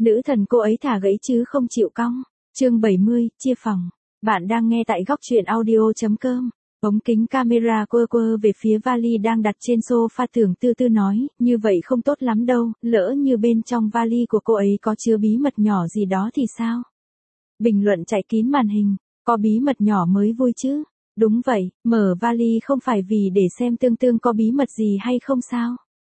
Nữ thần cô ấy thả gãy chứ không chịu cong. Chương 70, chia phòng. Bạn đang nghe tại góc truyện audio.com. Ống kính camera quơ về phía vali đang đặt trên sofa, Tưởng Tư Tư nói, như vậy không tốt lắm đâu, lỡ như bên trong vali của cô ấy có chứa bí mật nhỏ gì đó thì sao? Bình luận chạy kín màn hình, có bí mật nhỏ mới vui chứ. Đúng vậy, mở vali không phải vì để xem Tương Tương có bí mật gì hay không sao?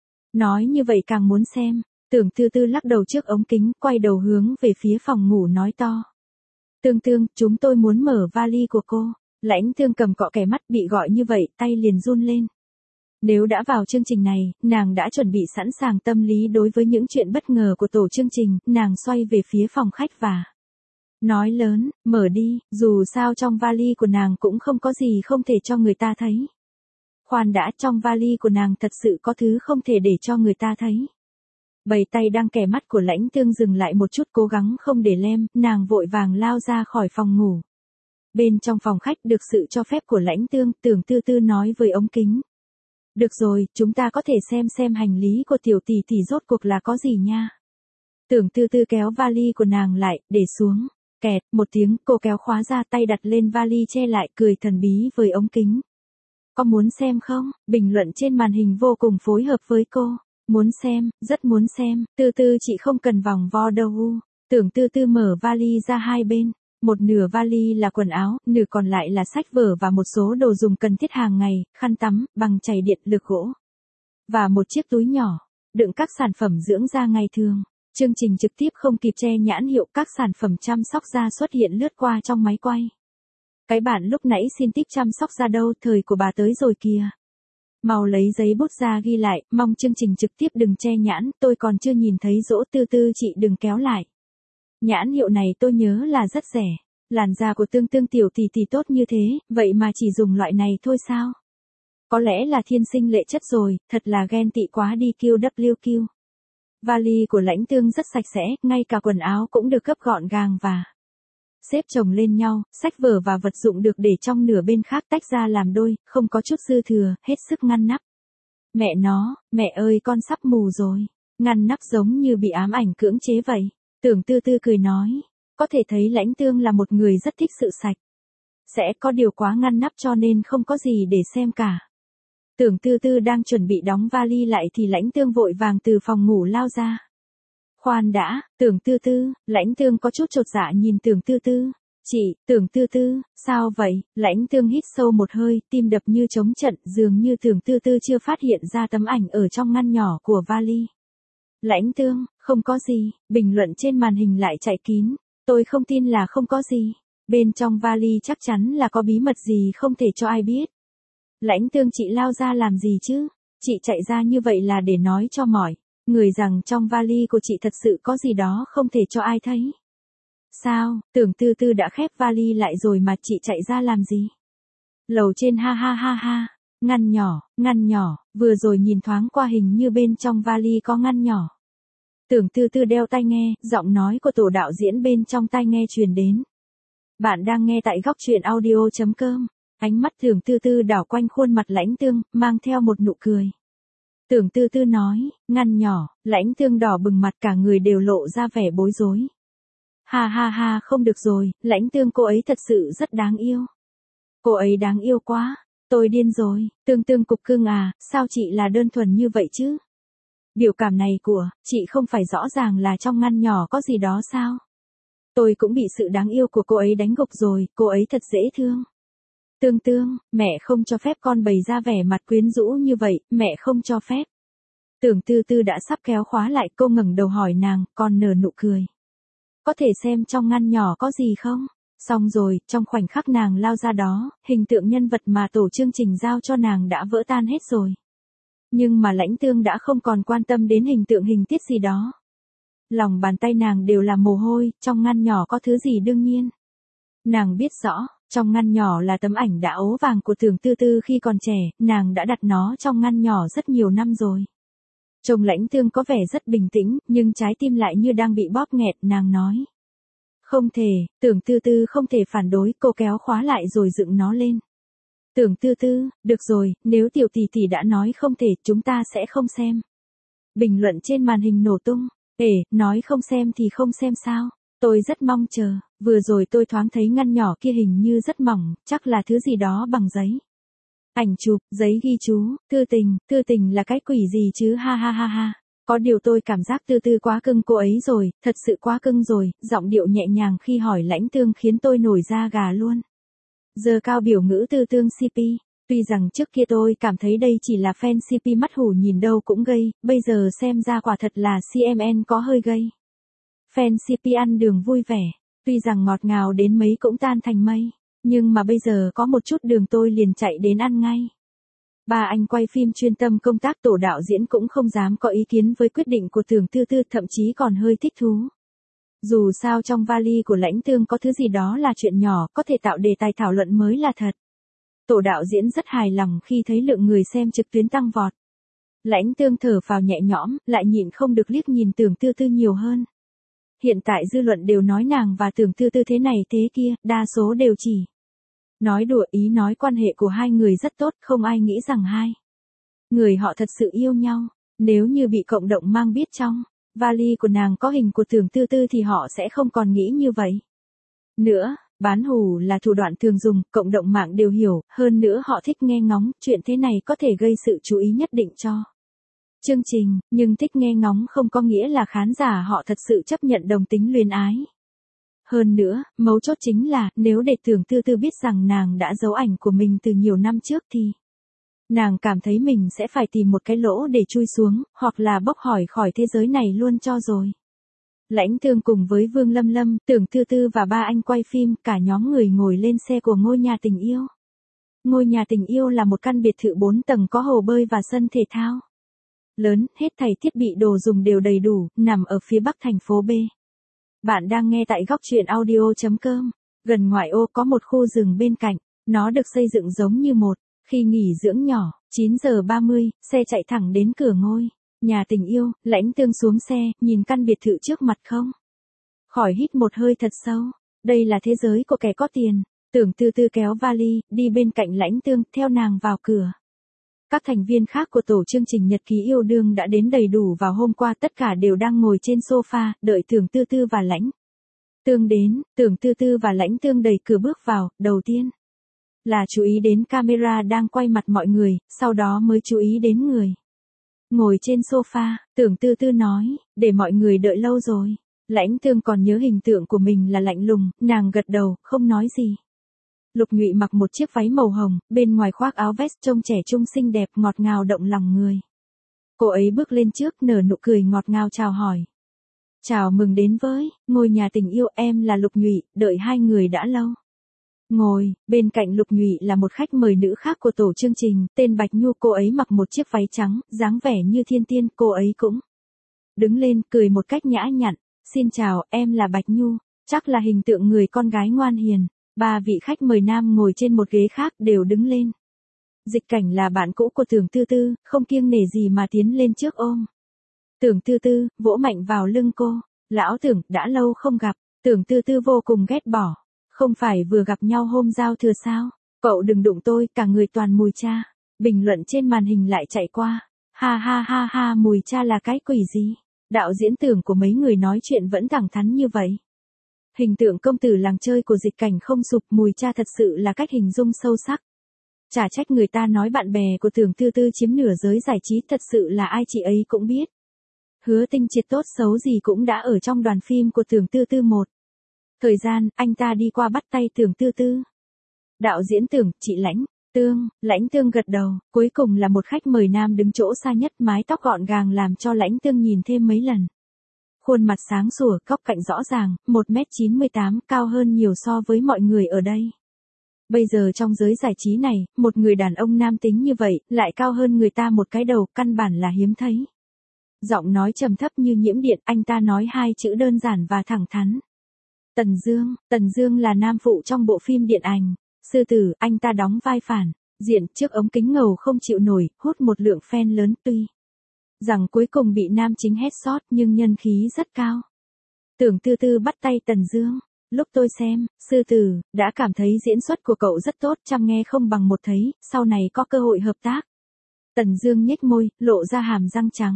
Nói như vậy càng muốn xem. Tưởng Tư Tư lắc đầu trước ống kính, quay đầu hướng về phía phòng ngủ nói to. Tương Tương, chúng tôi muốn mở vali của cô. Lãnh Thương cầm cọ kẻ mắt, bị gọi như vậy, tay liền run lên. Nếu đã vào chương trình này, nàng đã chuẩn bị sẵn sàng tâm lý đối với những chuyện bất ngờ của tổ chương trình, nàng xoay về phía phòng khách và nói lớn, mở đi, dù sao trong vali của nàng cũng không có gì không thể cho người ta thấy. Khoan đã, trong vali của nàng thật sự có thứ không thể để cho người ta thấy. Bầy tay đang kẻ mắt của Lãnh Thương dừng lại một chút, cố gắng không để lem, nàng vội vàng lao ra khỏi phòng ngủ. Bên trong phòng khách được sự cho phép của Lãnh Thương, Tưởng Tư Tư nói với ống kính. Được rồi, chúng ta có thể xem hành lý của tiểu tỷ tỷ rốt cuộc là có gì nha. Tưởng Tư Tư kéo vali của nàng lại, để xuống. Kẹt, một tiếng, cô kéo khóa ra, tay đặt lên vali che lại, cười thần bí với ống kính. Có muốn xem không? Bình luận trên màn hình vô cùng phối hợp với cô. Muốn xem, rất muốn xem. Tư Tư chị không cần vòng vo đâu. Tưởng Tư Tư mở vali ra hai bên. Một nửa vali là quần áo, nửa còn lại là sách vở và một số đồ dùng cần thiết hàng ngày, khăn tắm, bằng chày điện lực gỗ. Và một chiếc túi nhỏ, đựng các sản phẩm dưỡng da ngày thường. Chương trình trực tiếp không kịp che nhãn hiệu, các sản phẩm chăm sóc da xuất hiện lướt qua trong máy quay. Cái bạn lúc nãy xin tip chăm sóc da đâu, thời của bà tới rồi kìa. Mau lấy giấy bút ra ghi lại, mong chương trình trực tiếp đừng che nhãn, tôi còn chưa nhìn thấy dỗ. Tư Tư chị đừng kéo lại. Nhãn hiệu này tôi nhớ là rất rẻ. Làn da của Tương Tương tiểu tỷ tỷ tốt như thế, vậy mà chỉ dùng loại này thôi sao? Có lẽ là thiên sinh lệ chất rồi, thật là ghen tị quá đi QWQ. Vali của Lãnh Thương rất sạch sẽ, ngay cả quần áo cũng được gấp gọn gàng và xếp chồng lên nhau, sách vở và vật dụng được để trong nửa bên khác tách ra làm đôi, không có chút dư thừa, hết sức ngăn nắp. Mẹ nó, mẹ ơi con sắp mù rồi. Ngăn nắp giống như bị ám ảnh cưỡng chế vậy. Tưởng Tư Tư cười nói, có thể thấy Lãnh Thương là một người rất thích sự sạch. Sẽ có điều quá ngăn nắp cho nên không có gì để xem cả. Tưởng Tư Tư đang chuẩn bị đóng vali lại thì Lãnh Thương vội vàng từ phòng ngủ lao ra. Khoan đã, Tưởng Tư Tư, Lãnh Thương có chút chột dạ nhìn Tưởng Tư Tư. Chị, Tưởng Tư Tư, sao vậy? Lãnh Thương hít sâu một hơi, tim đập như trống trận, dường như Tưởng Tư Tư chưa phát hiện ra tấm ảnh ở trong ngăn nhỏ của vali. Lãnh Thương, không có gì, bình luận trên màn hình lại chạy kín. Tôi không tin là không có gì. Bên trong vali chắc chắn là có bí mật gì không thể cho ai biết. Lãnh Thương chị lao ra làm gì chứ? Chị chạy ra như vậy là để nói cho mọi người rằng trong vali của chị thật sự có gì đó không thể cho ai thấy. Sao, Tưởng Tư Tư đã khép vali lại rồi mà chị chạy ra làm gì? Lầu trên ha ha ha ha. Ngăn nhỏ, vừa rồi nhìn thoáng qua hình như bên trong vali có ngăn nhỏ. Tưởng Tư Tư đeo tai nghe, giọng nói của tổ đạo diễn bên trong tai nghe truyền đến. Bạn đang nghe tại góc truyện audio.com. Ánh mắt Tưởng Tư Tư đảo quanh khuôn mặt Lãnh Thương, mang theo một nụ cười. Tưởng Tư Tư nói, ngăn nhỏ, Lãnh Thương đỏ bừng mặt, cả người đều lộ ra vẻ bối rối. Ha ha ha, không được rồi, Lãnh Thương cô ấy thật sự rất đáng yêu. Cô ấy đáng yêu quá, tôi điên rồi. Tương cục cưng à, sao chị là đơn thuần như vậy chứ? Biểu cảm này của chị không phải rõ ràng là trong ngăn nhỏ có gì đó sao? Tôi cũng bị sự đáng yêu của cô ấy đánh gục rồi, cô ấy thật dễ thương. Tương, mẹ không cho phép con bày ra vẻ mặt quyến rũ như vậy, mẹ không cho phép. Tưởng Tư Tư đã sắp kéo khóa lại, cô ngẩng đầu hỏi nàng, còn nở nụ cười. Có thể xem trong ngăn nhỏ có gì không? Xong rồi, trong khoảnh khắc nàng lao ra đó, hình tượng nhân vật mà tổ chương trình giao cho nàng đã vỡ tan hết rồi. Nhưng mà Lãnh Thương đã không còn quan tâm đến hình tiết gì đó. Lòng bàn tay nàng đều là mồ hôi, trong ngăn nhỏ có thứ gì đương nhiên. Nàng biết rõ, trong ngăn nhỏ là tấm ảnh đã ố vàng của Tưởng Tư Tư khi còn trẻ, nàng đã đặt nó trong ngăn nhỏ rất nhiều năm rồi. Trông Lãnh Thương có vẻ rất bình tĩnh, nhưng trái tim lại như đang bị bóp nghẹt, nàng nói. Không thể, Tưởng Tư Tư không thể phản đối, cô kéo khóa lại rồi dựng nó lên. Tưởng Tư Tư, được rồi, nếu tiểu tỷ tỷ đã nói không thể, chúng ta sẽ không xem. Bình luận trên màn hình nổ tung. Nói không xem thì không xem sao. Tôi rất mong chờ, vừa rồi tôi thoáng thấy ngăn nhỏ kia hình như rất mỏng, chắc là thứ gì đó bằng giấy. Ảnh chụp, giấy ghi chú, thư tình là cái quỷ gì chứ ha ha ha ha. Có điều tôi cảm giác Tư Tư quá cưng cô ấy rồi, thật sự quá cưng rồi, giọng điệu nhẹ nhàng khi hỏi Lãnh Tương khiến tôi nổi da gà luôn. Giờ cao biểu ngữ Tư Tương CP, tuy rằng trước kia tôi cảm thấy đây chỉ là fan CP mắt hủ nhìn đâu cũng gây, bây giờ xem ra quả thật là CMN có hơi gây. Fan CP ăn đường vui vẻ, tuy rằng ngọt ngào đến mấy cũng tan thành mây, nhưng mà bây giờ có một chút đường tôi liền chạy đến ăn ngay. Ba anh quay phim chuyên tâm công tác, tổ đạo diễn cũng không dám có ý kiến với quyết định của Tưởng Tư Tư, thậm chí còn hơi thích thú. Dù sao trong vali của Lãnh Tương có thứ gì đó là chuyện nhỏ, có thể tạo đề tài thảo luận mới là thật. Tổ đạo diễn rất hài lòng khi thấy lượng người xem trực tuyến tăng vọt. Lãnh Tương thở phào nhẹ nhõm, lại nhịn không được liếc nhìn Tưởng Tư Tư nhiều hơn. Hiện tại dư luận đều nói nàng và Tưởng Tư Tư thế này thế kia, đa số đều chỉ nói đùa, ý nói quan hệ của hai người rất tốt, không ai nghĩ rằng hai người họ thật sự yêu nhau. Nếu như bị cộng đồng mang biết trong vali của nàng có hình của Tưởng Tư Tư thì họ sẽ không còn nghĩ như vậy nữa. Bán hủ là thủ đoạn thường dùng, cộng đồng mạng đều hiểu, hơn nữa họ thích nghe ngóng, chuyện thế này có thể gây sự chú ý nhất định cho chương trình, nhưng thích nghe ngóng không có nghĩa là khán giả họ thật sự chấp nhận đồng tính luyến ái. Hơn nữa, mấu chốt chính là, nếu để Tưởng Tư Tư biết rằng nàng đã giấu ảnh của mình từ nhiều năm trước thì nàng cảm thấy mình sẽ phải tìm một cái lỗ để chui xuống, hoặc là bốc hỏi khỏi thế giới này luôn cho rồi. Lãnh Tương cùng với Vương Lâm Lâm, Tưởng Tư Tư và ba anh quay phim, cả nhóm người ngồi lên xe của ngôi nhà tình yêu. Ngôi nhà tình yêu là một căn biệt thự 4 tầng có hồ bơi và sân thể thao lớn, hết thảy thiết bị đồ dùng đều đầy đủ, nằm ở phía bắc thành phố B. Bạn đang nghe tại góc truyện audio.com. Gần ngoại ô có một khu rừng bên cạnh, nó được xây dựng giống như một khi nghỉ dưỡng nhỏ. 9 giờ 30, xe chạy thẳng đến cửa ngôi nhà tình yêu. Lãnh Tương xuống xe, nhìn căn biệt thự trước mặt không khỏi hít một hơi thật sâu. Đây là thế giới của kẻ có tiền. Tưởng Tư Tư kéo vali, đi bên cạnh Lãnh Tương, theo nàng vào cửa. Các thành viên khác của tổ chương trình Nhật ký yêu đương đã đến đầy đủ vào hôm qua, tất cả đều đang ngồi trên sofa, đợi Tưởng Tư Tư và Lãnh Tương đến. Tưởng Tư Tư và Lãnh Tương đẩy cửa bước vào, đầu tiên là chú ý đến camera đang quay mặt mọi người, sau đó mới chú ý đến người ngồi trên sofa. Tưởng Tư Tư nói, để mọi người đợi lâu rồi. Lãnh Tương còn nhớ hình tượng của mình là lạnh lùng, nàng gật đầu, không nói gì. Lục Nhụy mặc một chiếc váy màu hồng, bên ngoài khoác áo vest trông trẻ trung xinh đẹp, ngọt ngào động lòng người. Cô ấy bước lên trước, nở nụ cười ngọt ngào chào hỏi. Chào mừng đến với ngôi nhà tình yêu, em là Lục Nhụy, đợi hai người đã lâu. Ngồi, bên cạnh Lục Nhụy là một khách mời nữ khác của tổ chương trình, tên Bạch Nhu, cô ấy mặc một chiếc váy trắng, dáng vẻ như thiên tiên, cô ấy cũng đứng lên, cười một cách nhã nhặn. Xin chào, em là Bạch Nhu, chắc là hình tượng người con gái ngoan hiền. Ba vị khách mời nam ngồi trên một ghế khác đều đứng lên. Dịch Cảnh là bạn cũ của Tưởng Tư Tư, không kiêng nể gì mà tiến lên trước ôm Tưởng Tư Tư, vỗ mạnh vào lưng cô. Lão Tưởng, đã lâu không gặp. Tưởng Tư Tư vô cùng ghét bỏ. Không phải vừa gặp nhau hôm giao thừa sao? Cậu đừng đụng tôi, cả người toàn mùi cha. Bình luận trên màn hình lại chạy qua. Ha ha ha ha, mùi cha là cái quỷ gì? Đạo diễn Tưởng của mấy người nói chuyện vẫn thẳng thắn như vậy. Hình tượng công tử làng chơi của Dịch Cảnh không sụp, mùi cha thật sự là cách hình dung sâu sắc. Chả trách người ta nói bạn bè của Tưởng Tư Tư chiếm nửa giới giải trí, thật sự là ai chị ấy cũng biết. Hứa Tinh Triệt tốt xấu gì cũng đã ở trong đoàn phim của Tưởng Tư Tư một thời gian, anh ta đi qua bắt tay Tưởng Tư Tư. Đạo diễn Tưởng, chị Lãnh Tương gật đầu, cuối cùng là một khách mời nam đứng chỗ xa nhất, mái tóc gọn gàng làm cho Lãnh Tương nhìn thêm mấy lần. Khuôn mặt sáng sủa, góc cạnh rõ ràng, 1m98, cao hơn nhiều so với mọi người ở đây. Bây giờ trong giới giải trí này, một người đàn ông nam tính như vậy, lại cao hơn người ta một cái đầu, căn bản là hiếm thấy. Giọng nói trầm thấp như nhiễm điện, anh ta nói hai chữ đơn giản và thẳng thắn. Tần Dương là nam phụ trong bộ phim điện ảnh Sư Tử, anh ta đóng vai phản diện, trước ống kính ngầu không chịu nổi, hút một lượng fan lớn, tuy rằng cuối cùng bị nam chính headshot nhưng nhân khí rất cao. Tưởng Tư Tư bắt tay Tần Dương. Lúc tôi xem Sư Tử, đã cảm thấy diễn xuất của cậu rất tốt, trăm nghe không bằng một thấy, sau này có cơ hội hợp tác. Tần Dương nhếch môi, lộ ra hàm răng trắng.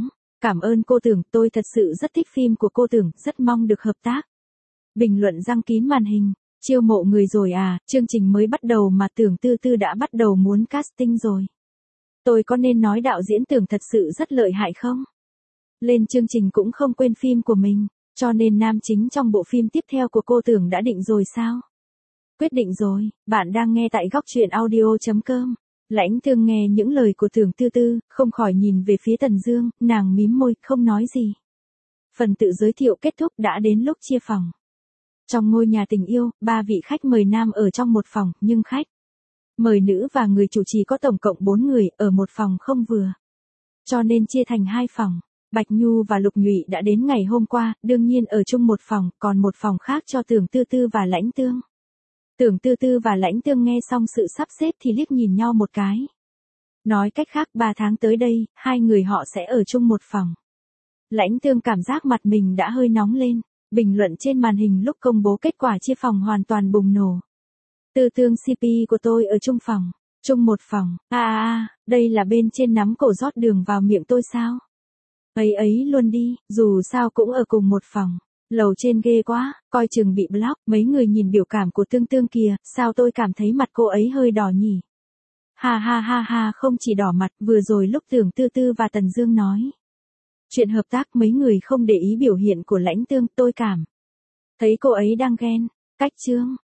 Cảm ơn cô Tưởng, tôi thật sự rất thích phim của cô Tưởng, rất mong được hợp tác. Bình luận răng kín màn hình. Chiêu mộ người rồi à, chương trình mới bắt đầu mà Tưởng Tư Tư đã bắt đầu muốn casting rồi. Tôi có nên nói đạo diễn Tưởng thật sự rất lợi hại không? Lên chương trình cũng không quên phim của mình, cho nên nam chính trong bộ phim tiếp theo của cô Tưởng đã định rồi sao? Quyết định rồi, bạn đang nghe tại góc truyện audio.com. Lãnh Thương nghe những lời của Tưởng Tư Tư, không khỏi nhìn về phía Tần Dương, nàng mím môi, không nói gì. Phần tự giới thiệu kết thúc, đã đến lúc chia phòng. Trong ngôi nhà tình yêu, 3 vị khách mời nam ở trong một phòng, nhưng khách mời nữ và người chủ trì có tổng cộng 4 người, ở một phòng không vừa. Cho nên chia thành 2 phòng. Bạch Nhu và Lục Nhụy đã đến ngày hôm qua, đương nhiên ở chung một phòng, còn một phòng khác cho Tưởng Tư Tư và Lãnh Tương. Tưởng Tư Tư và Lãnh Tương nghe xong sự sắp xếp thì liếc nhìn nhau một cái. Nói cách khác 3 tháng tới đây, 2 người họ sẽ ở chung một phòng. Lãnh Tương cảm giác mặt mình đã hơi nóng lên. Bình luận trên màn hình lúc công bố kết quả chia phòng hoàn toàn bùng nổ. Tư Tương CP của tôi ở chung phòng. Chung một phòng. Đây là bên trên nắm cổ rót đường vào miệng tôi sao? Ấy luôn đi, dù sao cũng ở cùng một phòng. Lầu trên ghê quá, coi chừng bị block. Mấy người nhìn biểu cảm của Tương Tương kìa, sao tôi cảm thấy mặt cô ấy hơi đỏ nhỉ? Ha, không chỉ đỏ mặt, vừa rồi lúc Tưởng Tư Tư và Tần Dương nói chuyện hợp tác, mấy người không để ý biểu hiện của Lãnh Tương, tôi cảm thấy cô ấy đang ghen. Cách chương